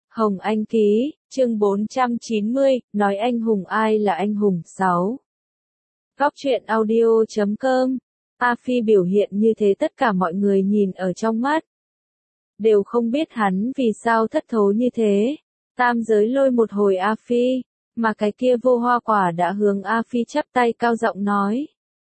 Hồng Anh ký, chương 490, nói anh hùng ai là anh hùng 6. Góc truyện audio.com. A Phi biểu hiện như thế tất cả mọi người nhìn ở trong mắt. Đều không biết hắn vì sao thất thố như thế. Tam giới lôi một hồi A Phi, mà cái kia Vô Hoa Quả đã hướng A Phi chắp tay cao giọng nói.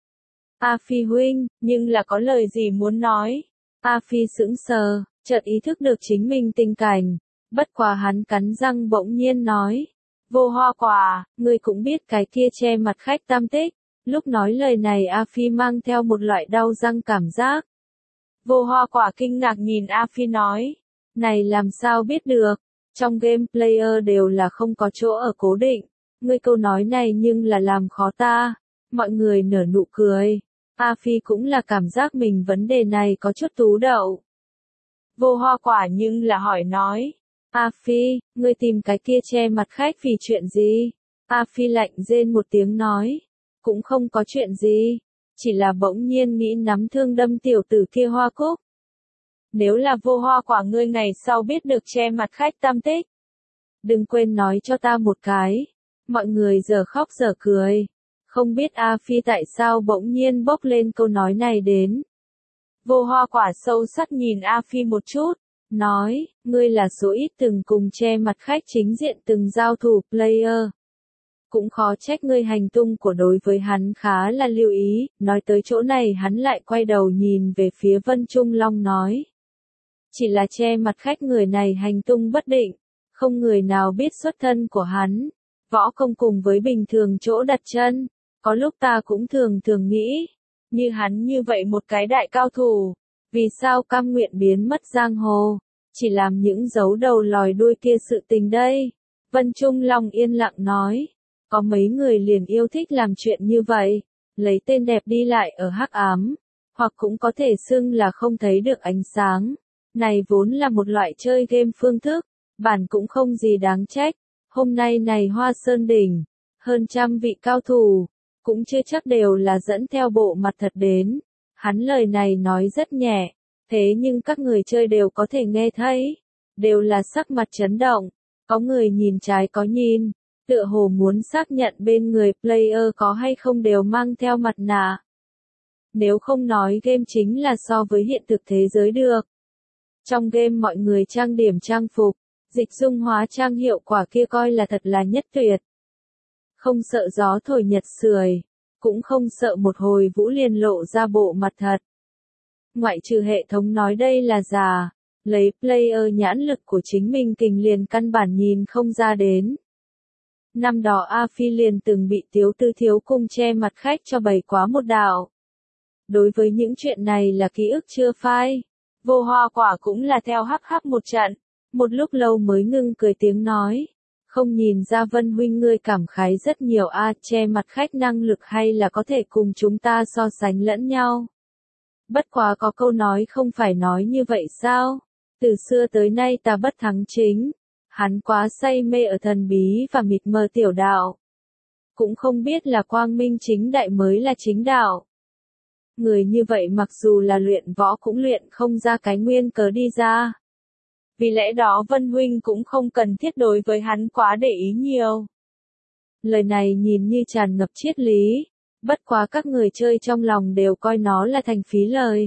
A Phi huynh, nhưng là có lời gì muốn nói? A Phi sững sờ, chợt ý thức được chính mình tình cảnh. Bất quá hắn cắn răng bỗng nhiên nói. Vô Hoa Quả, ngươi cũng biết cái kia che mặt khách Tam Tích. Lúc nói lời này A Phi mang theo một loại đau răng cảm giác. Vô Hoa Quả kinh ngạc nhìn A Phi nói. Này làm sao biết được, trong game player đều là không có chỗ ở cố định. Ngươi câu nói này nhưng là làm khó ta. Mọi người nở nụ cười. A Phi cũng là cảm giác mình vấn đề này có chút tú đậu. Vô Hoa Quả nhưng là hỏi nói. A Phi, ngươi tìm cái kia che mặt khách vì chuyện gì? A Phi lạnh rên một tiếng nói. Cũng không có chuyện gì. Chỉ là bỗng nhiên nghĩ nắm thương đâm tiểu tử kia Hoa Cúc. Nếu là Vô Hoa Quả ngươi ngày sau biết được che mặt khách Tam Tích. Đừng quên nói cho ta một cái. Mọi người giờ khóc giờ cười. Không biết A Phi tại sao bỗng nhiên bốc lên câu nói này đến. Vô Hoa Quả sâu sắc nhìn A Phi một chút. Nói, ngươi là số ít từng cùng che mặt khách chính diện từng giao thủ player. Cũng khó trách ngươi hành tung của đối với hắn khá là lưu ý, nói tới chỗ này hắn lại quay đầu nhìn về phía Vân Trung Long nói. Chỉ là che mặt khách người này hành tung bất định, không người nào biết xuất thân của hắn, võ công cùng với bình thường chỗ đặt chân, có lúc ta cũng thường nghĩ, như hắn như vậy một cái đại cao thủ. Vì sao cam nguyện biến mất giang hồ, chỉ làm những giấu đầu lòi đuôi kia sự tình đây? Vân Trung Long yên lặng nói, có mấy người liền yêu thích làm chuyện như vậy, lấy tên đẹp đi lại ở hắc ám, hoặc cũng có thể xưng là không thấy được ánh sáng. Này vốn là một loại chơi game phương thức, bản cũng không gì đáng trách. Hôm nay này Hoa Sơn Đỉnh, hơn trăm vị cao thủ, cũng chưa chắc đều là dẫn theo bộ mặt thật đến. Hắn lời này nói rất nhẹ, thế nhưng các người chơi đều có thể nghe thấy, đều là sắc mặt chấn động, có người nhìn trái có nhìn, tựa hồ muốn xác nhận bên người player có hay không đều mang theo mặt nạ. Nếu không nói game chính là so với hiện thực thế giới được. Trong game mọi người trang điểm trang phục, dịch dung hóa trang hiệu quả kia coi là thật là nhất tuyệt. Không sợ gió thổi nhật sưởi, cũng không sợ một hồi vũ liền lộ ra bộ mặt thật. Ngoại trừ hệ thống nói đây là giả, lấy player nhãn lực của chính mình kình liền căn bản nhìn không ra đến. Năm đó A Phi liền từng bị Tiếu Tư Thiếu Cung che mặt khách cho bày quá một đạo. Đối với những chuyện này là ký ức chưa phai. Vô Hoa Quả cũng là theo hắc hắc một trận, một lúc lâu mới ngưng cười tiếng nói. Không nhìn ra Vân huynh ngươi cảm khái rất nhiều che mặt khách năng lực hay là có thể cùng chúng ta so sánh lẫn nhau. Bất quá có câu nói không phải nói như vậy sao? Từ xưa tới nay ta bất thắng chính. Hắn quá say mê ở thần bí và mịt mờ tiểu đạo. Cũng không biết là quang minh chính đại mới là chính đạo. Người như vậy mặc dù là luyện võ cũng luyện không ra cái nguyên cớ đi ra. Vì lẽ đó Vân huynh cũng không cần thiết đối với hắn quá để ý nhiều. Lời này nhìn như tràn ngập triết lý, bất quá các người chơi trong lòng đều coi nó là thành phí lời.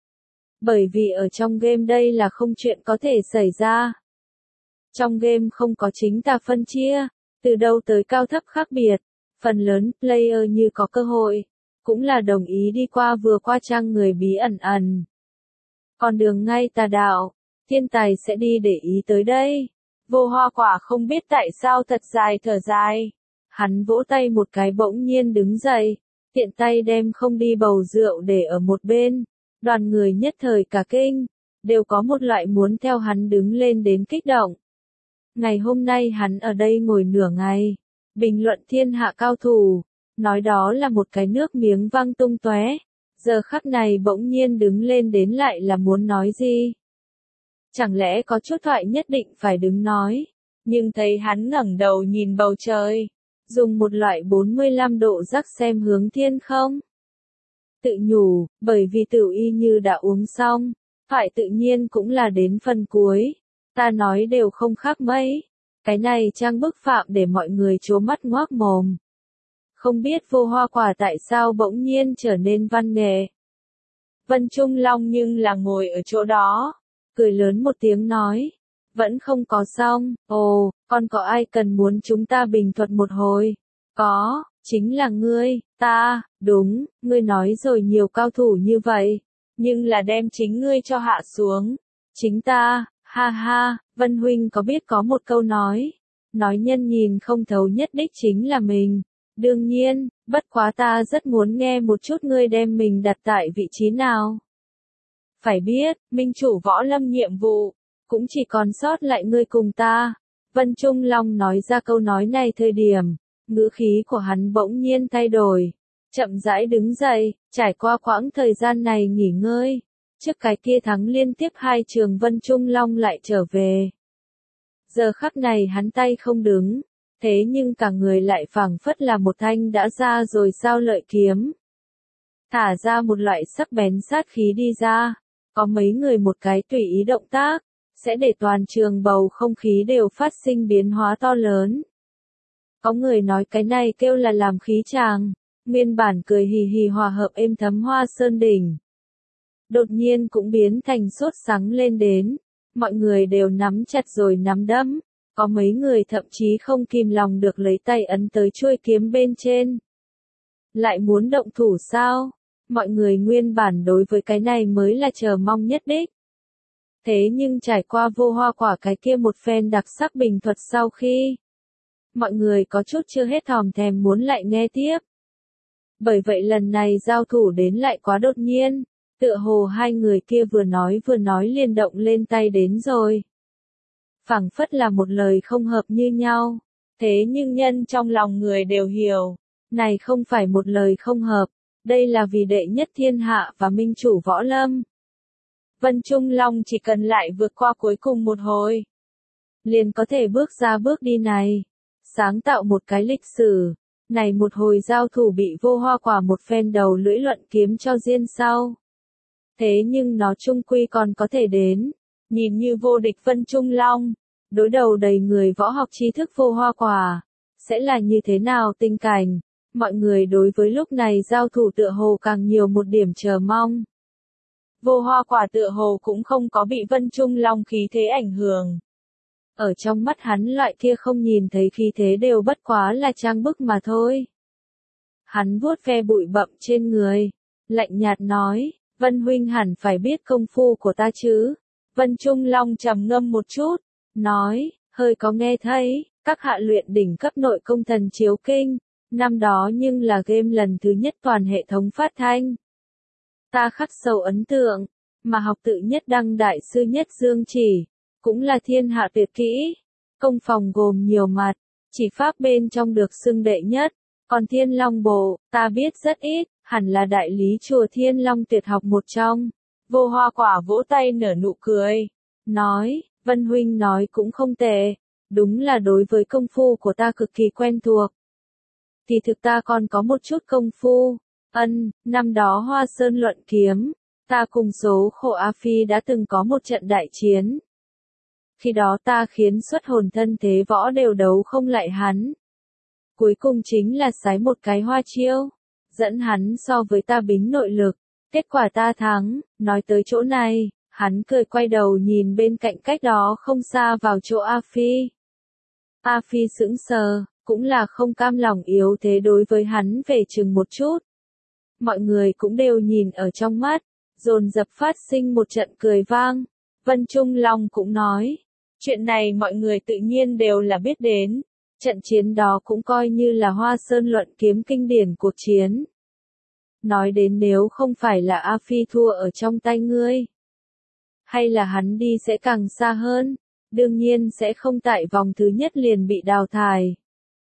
Bởi vì ở trong game đây là không chuyện có thể xảy ra. Trong game không có chính tà phân chia, từ đâu tới cao thấp khác biệt, phần lớn player như có cơ hội, cũng là đồng ý đi qua vừa qua trang người bí ẩn. Còn đường ngay tà đạo, thiên tài sẽ đi để ý tới đây. Vô Hoa Quả không biết tại sao thật dài thở dài. Hắn vỗ tay một cái bỗng nhiên đứng dậy, tiện tay đem không đi bầu rượu để ở một bên. Đoàn người nhất thời cả kinh, đều có một loại muốn theo hắn đứng lên đến kích động. Ngày hôm nay hắn ở đây ngồi nửa ngày, bình luận thiên hạ cao thủ, nói đó là một cái nước miếng văng tung tóe. Giờ khắc này bỗng nhiên đứng lên đến lại là muốn nói gì? Chẳng lẽ có chút thoại nhất định phải đứng nói, nhưng thấy hắn ngẩng đầu nhìn bầu trời, dùng một loại 45 độ rắc xem hướng thiên không? Tự nhủ, bởi vì Tửu Y như đã uống xong, phải tự nhiên cũng là đến phần cuối. Ta nói đều không khác mấy. Cái này trang bức phạm để mọi người trố mắt ngoác mồm. Không biết Vô Hoa Quả tại sao bỗng nhiên trở nên văn nghệ. Vân Trung Long nhưng là ngồi ở chỗ đó, cười lớn một tiếng nói. Vẫn không có xong, ồ, còn có ai cần muốn chúng ta bình thuật một hồi? Có, chính là ngươi, ta, đúng, ngươi nói rồi nhiều cao thủ như vậy, nhưng là đem chính ngươi cho hạ xuống. Chính ta, ha ha, Vân Huynh có biết có một câu nói nhân nhìn không thấu nhất đích chính là mình. Đương nhiên, bất quá ta rất muốn nghe một chút ngươi đem mình đặt tại vị trí nào. Phải biết, minh chủ võ lâm nhiệm vụ, cũng chỉ còn sót lại ngươi cùng ta. Vân Trung Long nói ra câu nói này thời điểm, ngữ khí của hắn bỗng nhiên thay đổi, chậm rãi đứng dậy, trải qua quãng thời gian này nghỉ ngơi. Trước cái kia thắng liên tiếp 2 trường Vân Trung Long lại trở về. Giờ khắc này hắn tay không đứng, thế nhưng cả người lại phảng phất là một thanh đã ra rồi sao lợi kiếm. Thả ra một loại sắc bén sát khí đi ra, có mấy người một cái tùy ý động tác, sẽ để toàn trường bầu không khí đều phát sinh biến hóa to lớn. Có người nói cái này kêu là làm khí chàng, nguyên bản cười hì hì hòa hợp êm thấm Hoa Sơn đỉnh. Đột nhiên cũng biến thành sốt sắng lên đến, mọi người đều nắm chặt rồi nắm đấm, có mấy người thậm chí không kìm lòng được lấy tay ấn tới chuôi kiếm bên trên. Lại muốn động thủ sao? Mọi người nguyên bản đối với cái này mới là chờ mong nhất đích. Thế nhưng trải qua Vô Hoa Quả cái kia một phen đặc sắc bình thuật sau khi, mọi người có chút chưa hết thòm thèm muốn lại nghe tiếp. Bởi vậy lần này giao thủ đến lại quá đột nhiên, tựa hồ hai người kia vừa nói liền động lên tay đến rồi. Phảng phất là một lời không hợp như nhau, thế nhưng nhân trong lòng người đều hiểu, này không phải một lời không hợp, đây là vì đệ nhất thiên hạ và minh chủ võ lâm. Vân Trung Long chỉ cần lại vượt qua cuối cùng một hồi, liền có thể bước ra bước đi này, sáng tạo một cái lịch sử. Này một hồi giao thủ bị Vô Hoa Quả một phen đầu lưỡi luận kiếm cho riêng sau. Thế nhưng nó chung quy còn có thể đến, nhìn như vô địch Vân Trung Long, đối đầu đầy người võ học tri thức Vô Hoa Quả, sẽ là như thế nào tình cảnh, mọi người đối với lúc này giao thủ tựa hồ càng nhiều một điểm chờ mong. Vô Hoa Quả tựa hồ cũng không có bị Vân Trung Long khí thế ảnh hưởng. Ở trong mắt hắn loại kia không nhìn thấy khí thế đều bất quá là trang bức mà thôi. Hắn vuốt ve bụi bặm trên người, lạnh nhạt nói, Vân Huynh hẳn phải biết công phu của ta chứ. Vân Trung Long trầm ngâm một chút, nói, hơi có nghe thấy, các hạ luyện đỉnh cấp nội công thần chiếu kinh, năm đó nhưng là game lần thứ nhất toàn hệ thống phát thanh. Ta khắc sâu ấn tượng, mà học tự nhất đăng đại sư nhất dương chỉ, cũng là thiên hạ tuyệt kỹ, công phòng gồm nhiều mặt, chỉ pháp bên trong được xưng đệ nhất, còn Thiên Long Bộ, ta biết rất ít, hẳn là đại lý chùa Thiên Long tuyệt học một trong. Vô Hoa Quả vỗ tay nở nụ cười, nói, Vân Huynh nói cũng không tệ, đúng là đối với công phu của ta cực kỳ quen thuộc. Thì thực ta còn có một chút công phu, năm đó Hoa Sơn luận kiếm, ta cùng số khổ A Phi đã từng có một trận đại chiến. Khi đó ta khiến xuất hồn thân thế võ đều đấu không lại hắn. Cuối cùng chính là sái một cái hoa chiêu, dẫn hắn so với ta bính nội lực, kết quả ta thắng. Nói tới chỗ này, hắn cười quay đầu nhìn bên cạnh cách đó không xa vào chỗ A Phi. A Phi sững sờ, cũng là không cam lòng yếu thế đối với hắn về chừng một chút. Mọi người cũng đều nhìn ở trong mắt, dồn dập phát sinh một trận cười vang. Vân Trung Long cũng nói, chuyện này mọi người tự nhiên đều là biết đến. Trận chiến đó cũng coi như là Hoa Sơn luận kiếm kinh điển cuộc chiến. Nói đến nếu không phải là A Phi thua ở trong tay ngươi, hay là hắn đi sẽ càng xa hơn, đương nhiên sẽ không tại vòng thứ nhất liền bị đào thải.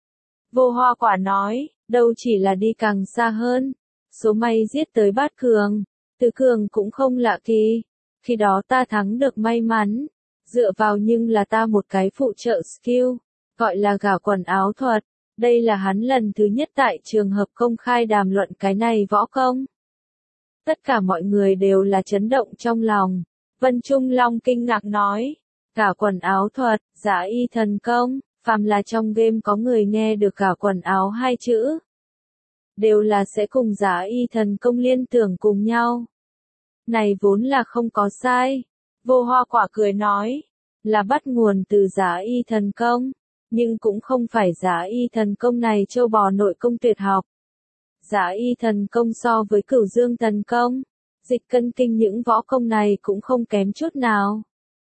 Vô Hoa Quả nói, đâu chỉ là đi càng xa hơn, số may giết tới bát cường, tứ cường cũng không lạ kỳ, khi đó ta thắng được may mắn, dựa vào nhưng là ta một cái phụ trợ skill, gọi là gả quần áo thuật, đây là hắn lần thứ nhất tại trường hợp công khai đàm luận cái này võ công. Tất cả mọi người đều là chấn động trong lòng, Vân Trung Long kinh ngạc nói, cả quần áo thuật, giá y thần công, phàm là trong game có người nghe được cả quần áo hai chữ, đều là sẽ cùng giá y thần công liên tưởng cùng nhau. Này vốn là không có sai. Vô Hoa Quả cười nói, là bắt nguồn từ giá y thần công, nhưng cũng không phải giá y thần công này châu bò nội công tuyệt học. Giá y thần công so với Cửu Dương thần công, dịch cân kinh những võ công này cũng không kém chút nào.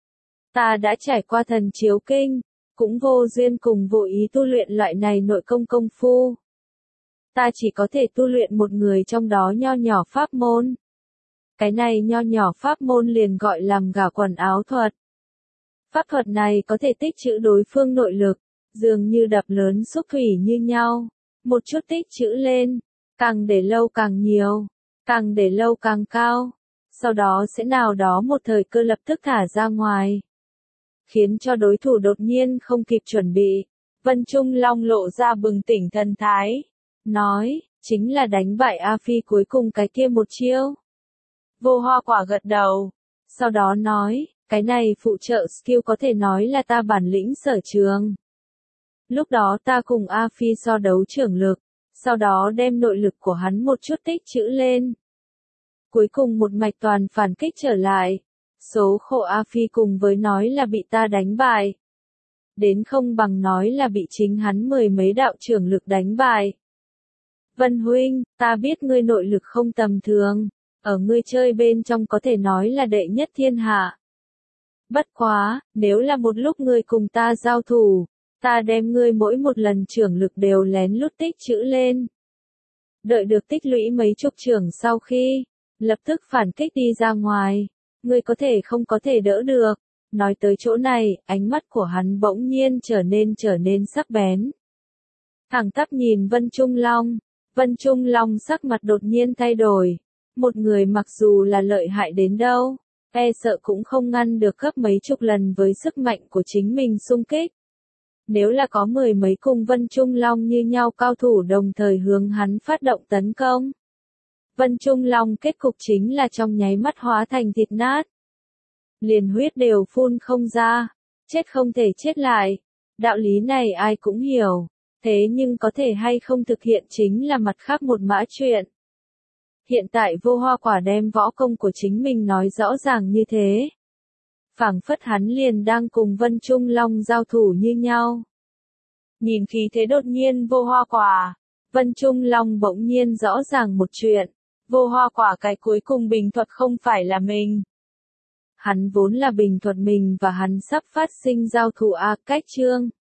Ta đã trải qua thần chiếu kinh, cũng vô duyên cùng vô ý tu luyện loại này nội công công phu. Ta chỉ có thể tu luyện một người trong đó nho nhỏ pháp môn. Cái này nho nhỏ pháp môn liền gọi làm gả quần áo thuật. Pháp thuật này có thể tích trữ đối phương nội lực, dường như đập lớn xúc thủy như nhau. Một chút tích trữ lên, càng để lâu càng nhiều, càng để lâu càng cao. Sau đó sẽ nào đó một thời cơ lập tức thả ra ngoài, khiến cho đối thủ đột nhiên không kịp chuẩn bị. Vân Trung Long lộ ra bừng tỉnh thần thái, nói, chính là đánh bại A Phi cuối cùng cái kia một chiêu. Vô Hoa Quả gật đầu, sau đó nói, cái này phụ trợ skill có thể nói là ta bản lĩnh sở trường. Lúc đó ta cùng A Phi so đấu trưởng lực, sau đó đem nội lực của hắn một chút tích trữ lên. Cuối cùng một mạch toàn phản kích trở lại. Số khổ A Phi cùng với nói là bị ta đánh bại. Đến không bằng nói là bị chính hắn mười mấy đạo trưởng lực đánh bại. Vân huynh, ta biết ngươi nội lực không tầm thường, ở ngươi chơi bên trong có thể nói là đệ nhất thiên hạ. Bất quá, nếu là một lúc ngươi cùng ta giao thủ, ta đem ngươi mỗi một lần trưởng lực đều lén lút tích trữ lên. Đợi được tích lũy mấy chục trưởng sau khi, lập tức phản kích đi ra ngoài, ngươi có thể không có thể đỡ được. Nói tới chỗ này, ánh mắt của hắn bỗng nhiên trở nên sắc bén. Thẳng tắp nhìn Vân Trung Long sắc mặt đột nhiên thay đổi. Một người mặc dù là lợi hại đến đâu, e sợ cũng không ngăn được gấp mấy chục lần với sức mạnh của chính mình xung kích. Nếu là có mười mấy cùng Vân Trung Long như nhau cao thủ đồng thời hướng hắn phát động tấn công, Vân Trung Long kết cục chính là trong nháy mắt hóa thành thịt nát. Liền huyết đều phun không ra, chết không thể chết lại. Đạo lý này ai cũng hiểu, thế nhưng có thể hay không thực hiện chính là mặt khác một mã chuyện. Hiện tại Vô Hoa Quả đem võ công của chính mình nói rõ ràng như thế. Phảng phất hắn liền đang cùng Vân Trung Long giao thủ như nhau. Nhìn khí thế đột nhiên Vô Hoa Quả, Vân Trung Long bỗng nhiên rõ ràng một chuyện. Vô Hoa Quả cái cuối cùng bình thuật không phải là mình. Hắn vốn là bình thuật mình và hắn sắp phát sinh giao thủ cách chương.